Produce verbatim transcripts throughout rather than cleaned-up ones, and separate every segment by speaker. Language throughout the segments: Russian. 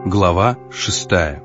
Speaker 1: Глава шестая.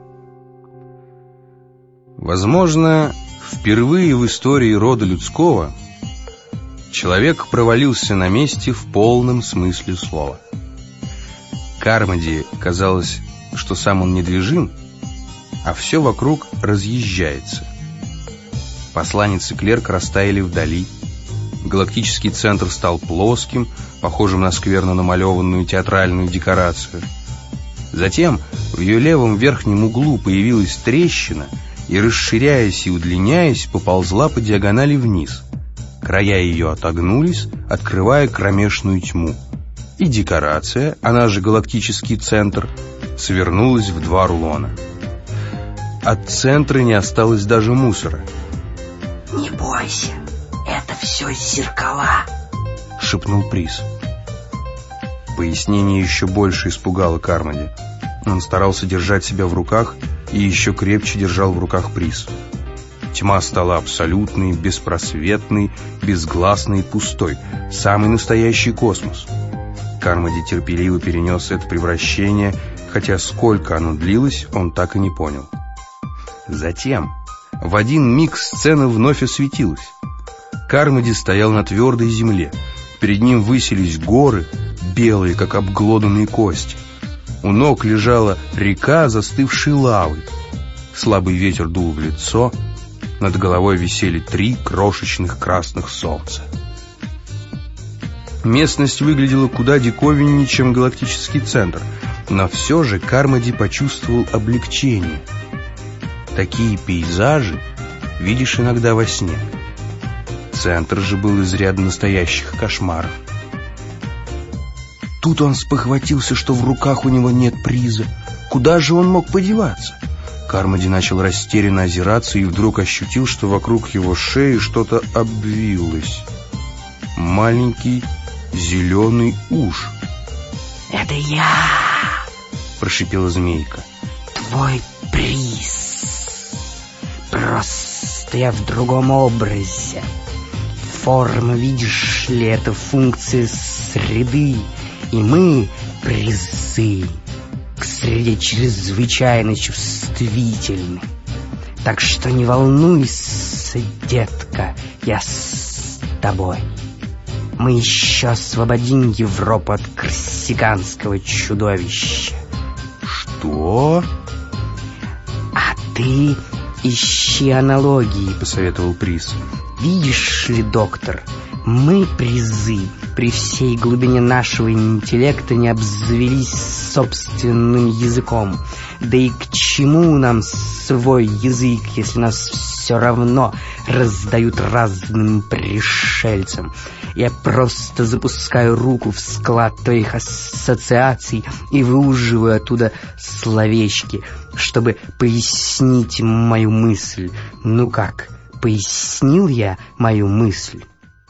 Speaker 1: Возможно, впервые в истории рода людского человек провалился на месте в полном смысле слова. Кармоди казалось, что сам он недвижим, а все вокруг разъезжается. Посланец и клерк растаяли вдали. Галактический центр стал плоским, похожим на скверно намалеванную театральную декорацию. Затем в ее левом верхнем углу появилась трещина и, расширяясь и удлиняясь, поползла по диагонали вниз. Края ее отогнулись, открывая кромешную тьму. И декорация, она же галактический центр, свернулась в два рулона. От центра не осталось даже мусора.
Speaker 2: «Не бойся, это все зеркала»,
Speaker 1: — шепнул Приз. Пояснение еще больше испугало Кармоди. Он старался держать себя в руках и еще крепче держал в руках Приз. Тьма стала абсолютной, беспросветной, безгласной, пустой. Самый настоящий космос. Кармоди терпеливо перенес это превращение, хотя сколько оно длилось, он так и не понял. Затем в один миг сцена вновь осветилась. Кармоди стоял на твердой земле. Перед ним высились горы, белые, как обглоданные кости. У ног лежала река, застывшей лавой. Слабый ветер дул в лицо. Над головой висели три крошечных красных солнца. Местность выглядела куда диковиннее, чем галактический центр, но все же Кармоди почувствовал облегчение. Такие пейзажи видишь иногда во сне. Центр же был из ряда настоящих кошмаров. Тут он спохватился, что в руках у него нет приза. Куда же он мог подеваться? Кармоди начал растерянно озираться и вдруг ощутил, что вокруг его шеи что-то обвилось. Маленький зеленый уж.
Speaker 2: «Это я!» —
Speaker 1: прошипела змейка.
Speaker 2: «Твой приз. Просто я в другом образе. Форма, видишь ли, это функция среды, и мы призы к среде чрезвычайно чувствительны. Так что не волнуйся, детка, я с тобой. Мы еще освободим Европу от корсиканского чудовища».
Speaker 1: «Что?»
Speaker 2: «А ты ищи аналогии», —
Speaker 1: посоветовал Приз.
Speaker 2: «Видишь ли, доктор, мы призы при всей глубине нашего интеллекта не обзавелись собственным языком. Да и к чему нам свой язык, если нас все равно раздают разным пришельцам? Я просто запускаю руку в склад твоих ассоциаций и выуживаю оттуда словечки, чтобы пояснить мою мысль. Ну как, пояснил я мою мысль?»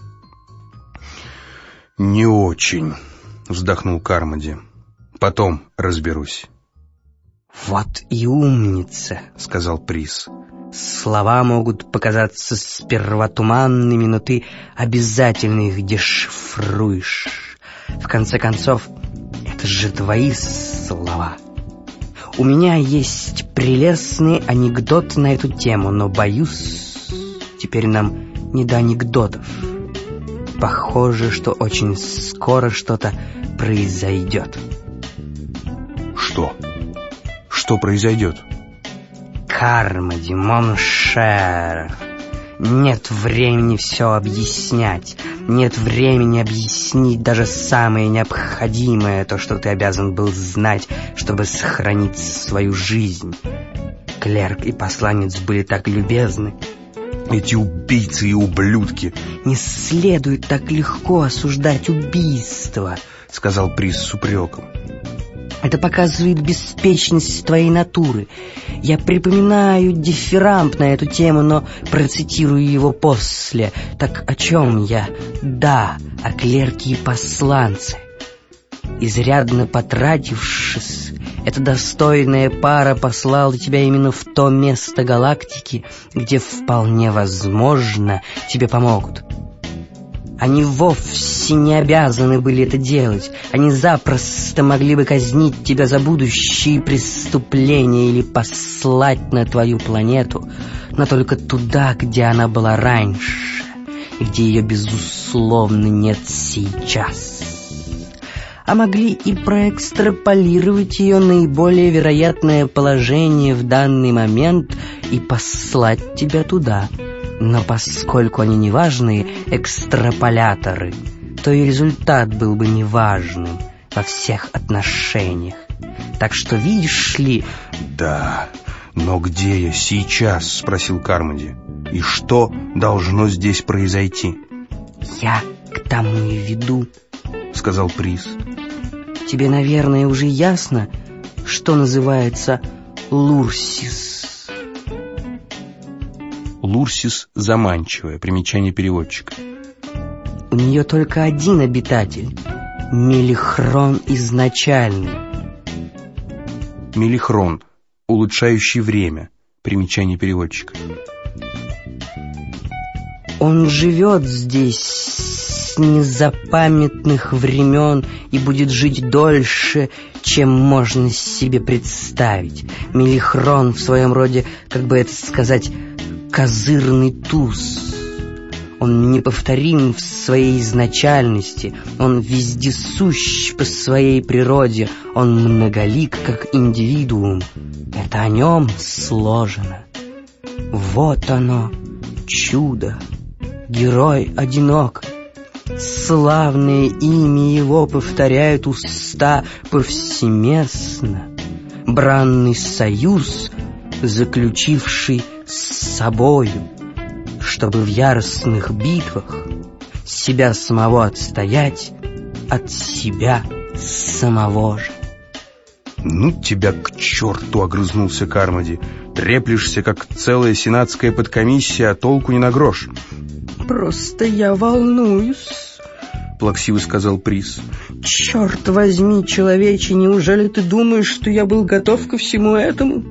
Speaker 1: «Не очень», — вздохнул Кармоди. «Потом разберусь».
Speaker 2: «Вот и умница», —
Speaker 1: сказал Приз.
Speaker 2: «Слова могут показаться сперва туманными, но ты обязательно их дешифруешь. В конце концов, это же твои слова. У меня есть прелестный анекдот на эту тему, но, боюсь, теперь нам не до анекдотов. Похоже, что очень скоро что-то произойдет».
Speaker 1: «Что? Что произойдет?»
Speaker 2: «Кармоди, моншер, нет времени все объяснять. Нет времени объяснить даже самое необходимое, то, что ты обязан был знать, чтобы сохранить свою жизнь. Клерк и посланец были так любезны».
Speaker 1: «Эти убийцы и ублюдки!»
Speaker 2: «Не следует так легко осуждать убийство»,
Speaker 1: — сказал Приз с упреком.
Speaker 2: «Это показывает беспечность твоей натуры. Я припоминаю дифирамб на эту тему, но процитирую его после. Так о чем я? Да, о клерке и посланце. Изрядно потратившись, эта достойная пара послала тебя именно в то место галактики, где вполне возможно тебе помогут. Они вовсе не обязаны были это делать. Они запросто могли бы казнить тебя за будущие преступления или послать на твою планету, но только туда, где она была раньше, и где ее, безусловно, нет сейчас. А могли и проэкстраполировать ее наиболее вероятное положение в данный момент и послать тебя туда. Но поскольку они неважные экстраполяторы, то и результат был бы неважным во всех отношениях. Так что, видишь ли...
Speaker 1: «Да, но где я сейчас?» — спросил Кармоди. «И что должно здесь произойти?»
Speaker 2: «Я к тому и веду»,
Speaker 1: — сказал Приз.
Speaker 2: «Тебе, наверное, уже ясно, что называется Лурсис».
Speaker 1: Лурсис заманчивое, примечание переводчика.
Speaker 2: У нее только один обитатель — Мелихрон изначальный.
Speaker 1: Мелихрон, улучшающий время, примечание переводчика.
Speaker 2: Он живет здесь с незапамятных времен и будет жить дольше, чем можно себе представить. Мелихрон в своем роде, как бы это сказать, козырный туз. Он неповторим в своей изначальности, он вездесущ по своей природе, он многолик как индивидуум. Это о нем сложено. Вот оно, чудо. Герой одинок. Славное имя его повторяют уста повсеместно. Бранный союз, заключивший с собою, чтобы в яростных битвах себя самого отстоять от себя самого же.
Speaker 1: «Ну тебя к черту!» — огрызнулся Кармоди. «Треплешься, как целая сенатская подкомиссия, а толку не на грош».
Speaker 2: «Просто я волнуюсь»,
Speaker 1: — плаксиво сказал Приз.
Speaker 2: «Черт возьми, человече, неужели ты думаешь, что я был готов ко всему этому?»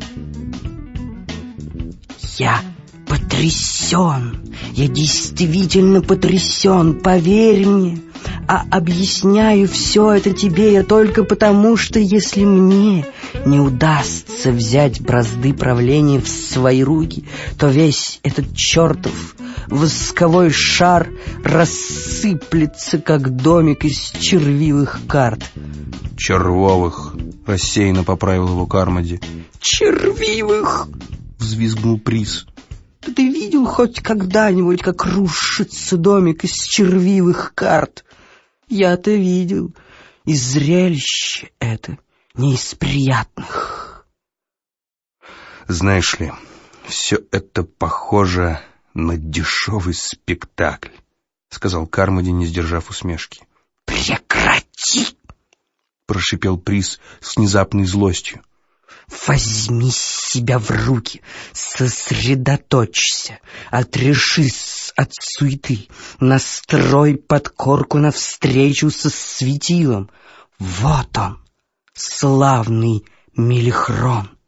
Speaker 2: «Я потрясен, я действительно потрясен, поверь мне. А объясняю все это тебе я только потому, что если мне не удастся взять бразды правления в свои руки, то весь этот чертов восковой шар рассыплется, как домик из червивых карт».
Speaker 1: «Червовых», — рассеянно поправил его Кармоди.
Speaker 2: «Червивых!» —
Speaker 1: взвизгнул Приз.
Speaker 2: «Ты видел хоть когда-нибудь, как рушится домик из червивых карт? Я-то видел, и зрелище это не из приятных».
Speaker 1: «Знаешь ли, все это похоже на дешевый спектакль», — сказал Кармоди, не сдержав усмешки.
Speaker 2: «Прекрати!»
Speaker 1: — прошипел Приз с внезапной злостью.
Speaker 2: «Возьми себя в руки, сосредоточься, отрешись от суеты, настрой подкорку навстречу со светилом. Вот он, славный Мелихрон.